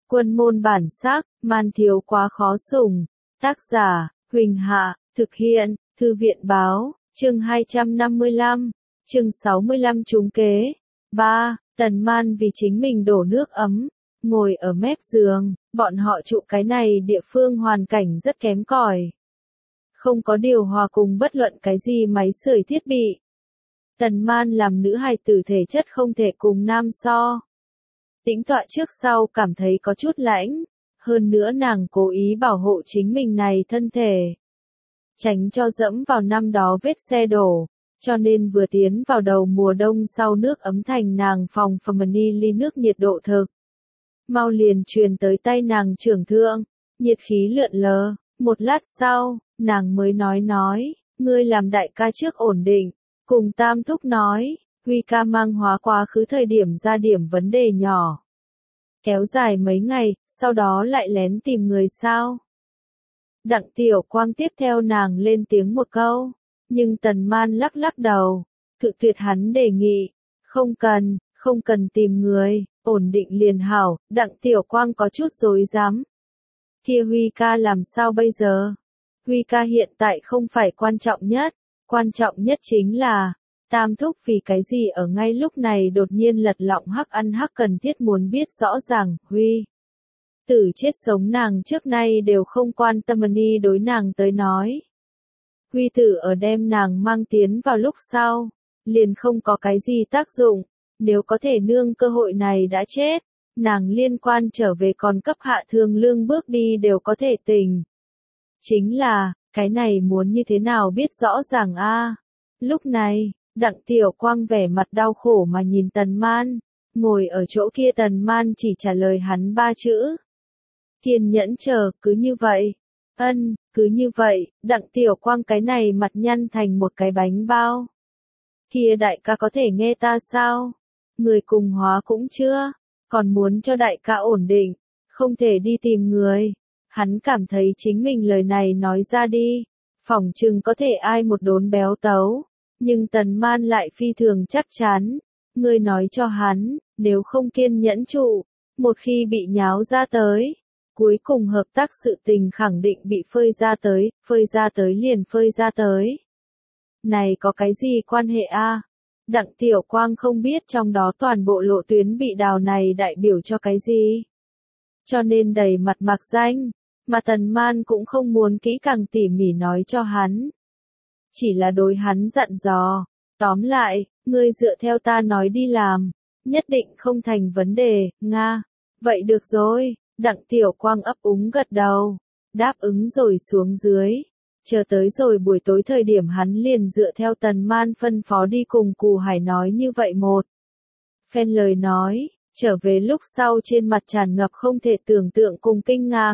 Quân môn bản sắc, man thiếu quá khó sủng. Tác giả, Huỳnh Hạ, thực hiện, Thư viện báo, chương 255, chương 65 trúng kế. 3. Tần Man vì chính mình đổ nước ấm, ngồi ở mép giường, bọn họ trụ cái này địa phương hoàn cảnh rất kém cỏi. Không có điều hòa cùng bất luận cái gì máy sưởi thiết bị. Tần Man làm nữ hài tử thể chất không thể cùng nam so. Tĩnh tọa trước sau cảm thấy có chút lãnh, hơn nữa nàng cố ý bảo hộ chính mình này thân thể. Tránh cho dẫm vào năm đó vết xe đổ, cho nên vừa tiến vào đầu mùa đông sau nước ấm thành nàng phòng family ly nước nhiệt độ thực. Mau liền truyền tới tay nàng trưởng thượng, nhiệt khí lượn lờ, một lát sau, nàng mới nói, ngươi làm đại ca trước ổn định, cùng tam thúc nói, Huy ca mang hóa quá khứ thời điểm ra điểm vấn đề nhỏ. Kéo dài mấy ngày, sau đó lại lén tìm người sao. Đặng Tiểu Quang tiếp theo nàng lên tiếng một câu, nhưng Tần Man lắc lắc đầu, cự tuyệt hắn đề nghị, không cần tìm người, ổn định liền hảo. Đặng Tiểu Quang có chút rối rắm. Kia Huy ca làm sao bây giờ? Huy ca hiện tại không phải quan trọng nhất chính là, tam thúc vì cái gì ở ngay lúc này đột nhiên lật lọng hắc ăn hắc cần thiết muốn biết rõ ràng, Huy. Tử chết sống nàng trước nay đều không quan tâm ni đối nàng tới nói. Huy tử ở đem nàng mang tiến vào lúc sau, liền không có cái gì tác dụng, nếu có thể nương cơ hội này đã chết, nàng liên quan trở về còn cấp hạ thương lương bước đi đều có thể tình. Chính là, cái này muốn như thế nào biết rõ ràng a? Lúc này, Đặng Tiểu Quang vẻ mặt đau khổ mà nhìn Tần Man, ngồi ở chỗ kia Tần Man chỉ trả lời hắn 3 chữ. Kiên nhẫn chờ, cứ như vậy. Cứ như vậy, Đặng Tiểu Quang cái này mặt nhăn thành một cái bánh bao. Kia đại ca có thể nghe ta sao? Người cùng hóa cũng chưa, còn muốn cho đại ca ổn định, không thể đi tìm người. Hắn cảm thấy chính mình lời này nói ra đi, phỏng chừng có thể ai một đốn béo tấu. Nhưng Tần Man lại phi thường chắc chắn, ngươi nói cho hắn, nếu không kiên nhẫn trụ, một khi bị nháo ra tới, cuối cùng hợp tác sự tình khẳng định bị phơi ra tới liền phơi ra tới. Này có cái gì quan hệ a? Đặng Tiểu Quang không biết trong đó toàn bộ lộ tuyến bị đào này đại biểu cho cái gì. Cho nên đầy mặt mạc danh, mà Tần Man cũng không muốn kỹ càng tỉ mỉ nói cho hắn. Chỉ là đối hắn dặn dò, tóm lại, ngươi dựa theo ta nói đi làm, nhất định không thành vấn đề, Nga. Vậy được rồi, Đặng Tiểu Quang ấp úng gật đầu, đáp ứng rồi xuống dưới. Chờ tới rồi buổi tối thời điểm hắn liền dựa theo Tần Man phân phó đi cùng Cù Hải nói như vậy một phen lời nói, trở về lúc sau trên mặt tràn ngập không thể tưởng tượng cùng kinh ngạc.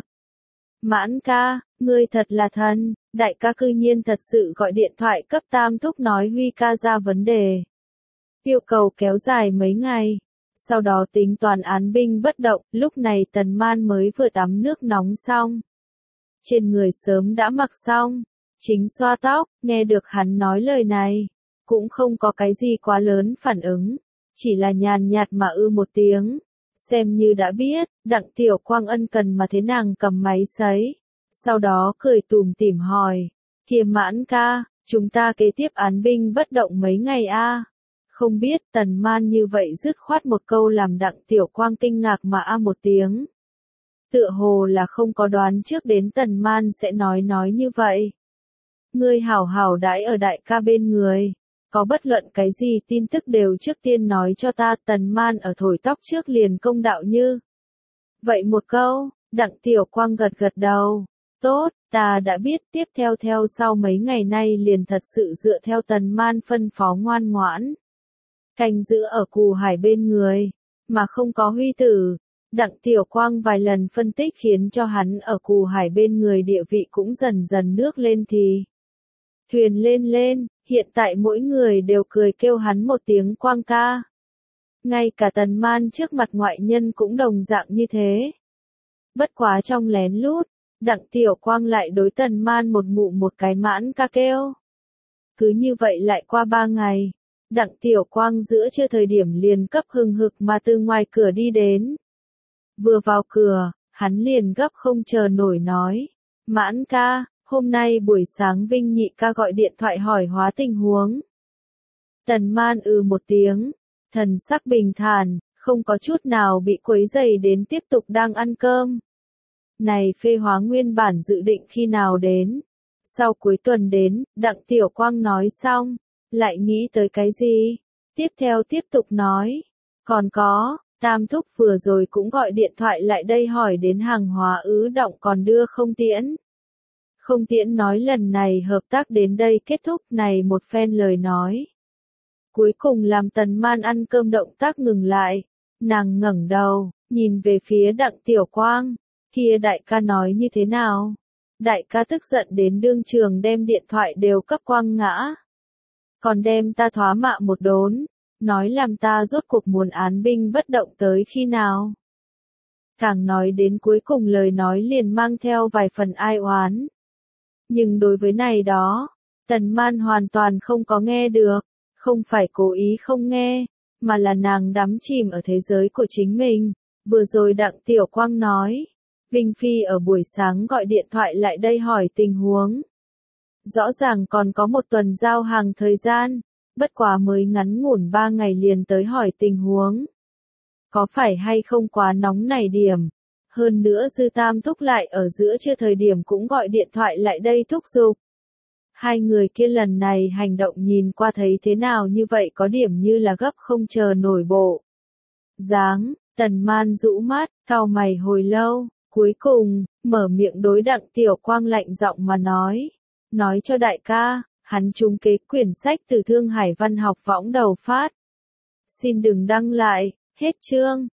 Mãn ca, ngươi thật là thần, đại ca cư nhiên thật sự gọi điện thoại cấp tam thúc nói Huy ca ra vấn đề. Yêu cầu kéo dài mấy ngày, sau đó tính toàn án binh bất động, lúc này Tần Man mới vừa tắm nước nóng xong. Trên người sớm đã mặc xong, chính xoa tóc, nghe được hắn nói lời này, cũng không có cái gì quá lớn phản ứng, chỉ là nhàn nhạt mà một tiếng. Xem như đã biết, Đặng Tiểu Quang ân cần mà thế nàng cầm máy sấy. Sau đó cười tủm tỉm hỏi, kia Mãn ca, chúng ta kế tiếp án binh bất động mấy ngày a? Không biết Tần Man như vậy dứt khoát một câu làm Đặng Tiểu Quang kinh ngạc mà một tiếng. Tựa hồ là không có đoán trước đến Tần Man sẽ nói như vậy. Ngươi hảo hảo đãi ở đại ca bên người. Có bất luận cái gì tin tức đều trước tiên nói cho ta. Tần Man ở thổi tóc trước liền công đạo như. Vậy một câu, Đặng Tiểu Quang gật đầu. Tốt, ta đã biết. Tiếp theo sau mấy ngày nay liền thật sự dựa theo Tần Man phân phó ngoan ngoãn. Canh giữ ở Cù Hải bên người, mà không có Huy tử. Đặng Tiểu Quang vài lần phân tích khiến cho hắn ở Cù Hải bên người địa vị cũng dần dần nước lên thì. Thuyền lên, hiện tại mỗi người đều cười kêu hắn một tiếng Quang ca. Ngay cả Tần Man trước mặt ngoại nhân cũng đồng dạng như thế. Bất quá trong lén lút, Đặng Tiểu Quang lại đối Tần Man một cái Mãn ca kêu. Cứ như vậy lại qua 3 ngày, Đặng Tiểu Quang giữa trưa thời điểm liền cấp hừng hực mà từ ngoài cửa đi đến. Vừa vào cửa, hắn liền gấp không chờ nổi nói. Mãn ca, hôm nay buổi sáng Vinh nhị ca gọi điện thoại hỏi hóa tình huống. Tần Man một tiếng, thần sắc bình thản, không có chút nào bị quấy rầy đến tiếp tục đang ăn cơm. Này phê hóa nguyên bản dự định khi nào đến? Sau cuối tuần đến, Đặng Tiểu Quang nói xong, lại nghĩ tới cái gì? Tiếp theo tiếp tục nói. Còn có, Tam Thúc vừa rồi cũng gọi điện thoại lại đây hỏi đến hàng hóa ứ động còn đưa không tiễn. Không tiễn nói lần này hợp tác đến đây kết thúc này một phen lời nói. Cuối cùng làm Tần Man ăn cơm động tác ngừng lại. Nàng ngẩng đầu, nhìn về phía Đặng Tiểu Quang. Kia đại ca nói như thế nào? Đại ca tức giận đến đương trường đem điện thoại đều cấp quăng ngã. Còn đem ta thoá mạ một đốn. Nói làm ta rốt cuộc muốn án binh bất động tới khi nào? Càng nói đến cuối cùng lời nói liền mang theo vài phần ai oán. Nhưng đối với này đó, Tần Man hoàn toàn không có nghe được, không phải cố ý không nghe, mà là nàng đắm chìm ở thế giới của chính mình. Vừa rồi Đặng Tiểu Quang nói, Vinh Phi ở buổi sáng gọi điện thoại lại đây hỏi tình huống. Rõ ràng còn có một tuần giao hàng thời gian, bất quá mới ngắn ngủn 3 ngày liền tới hỏi tình huống. Có phải hay không quá nóng này điểm? Hơn nữa Dư Tam Thúc lại ở giữa trưa thời điểm cũng gọi điện thoại lại đây thúc giục. Hai người kia lần này hành động nhìn qua thấy thế nào như vậy có điểm như là gấp không chờ nổi bộ. Dáng, Tần Man rũ mắt, cau mày hồi lâu, cuối cùng, mở miệng đối Đặng Tiểu Quang lạnh giọng mà nói. Nói cho đại ca, hắn trúng kế quyển sách từ Thương Hải Văn học võng đầu phát. Xin đừng đăng lại, hết chương.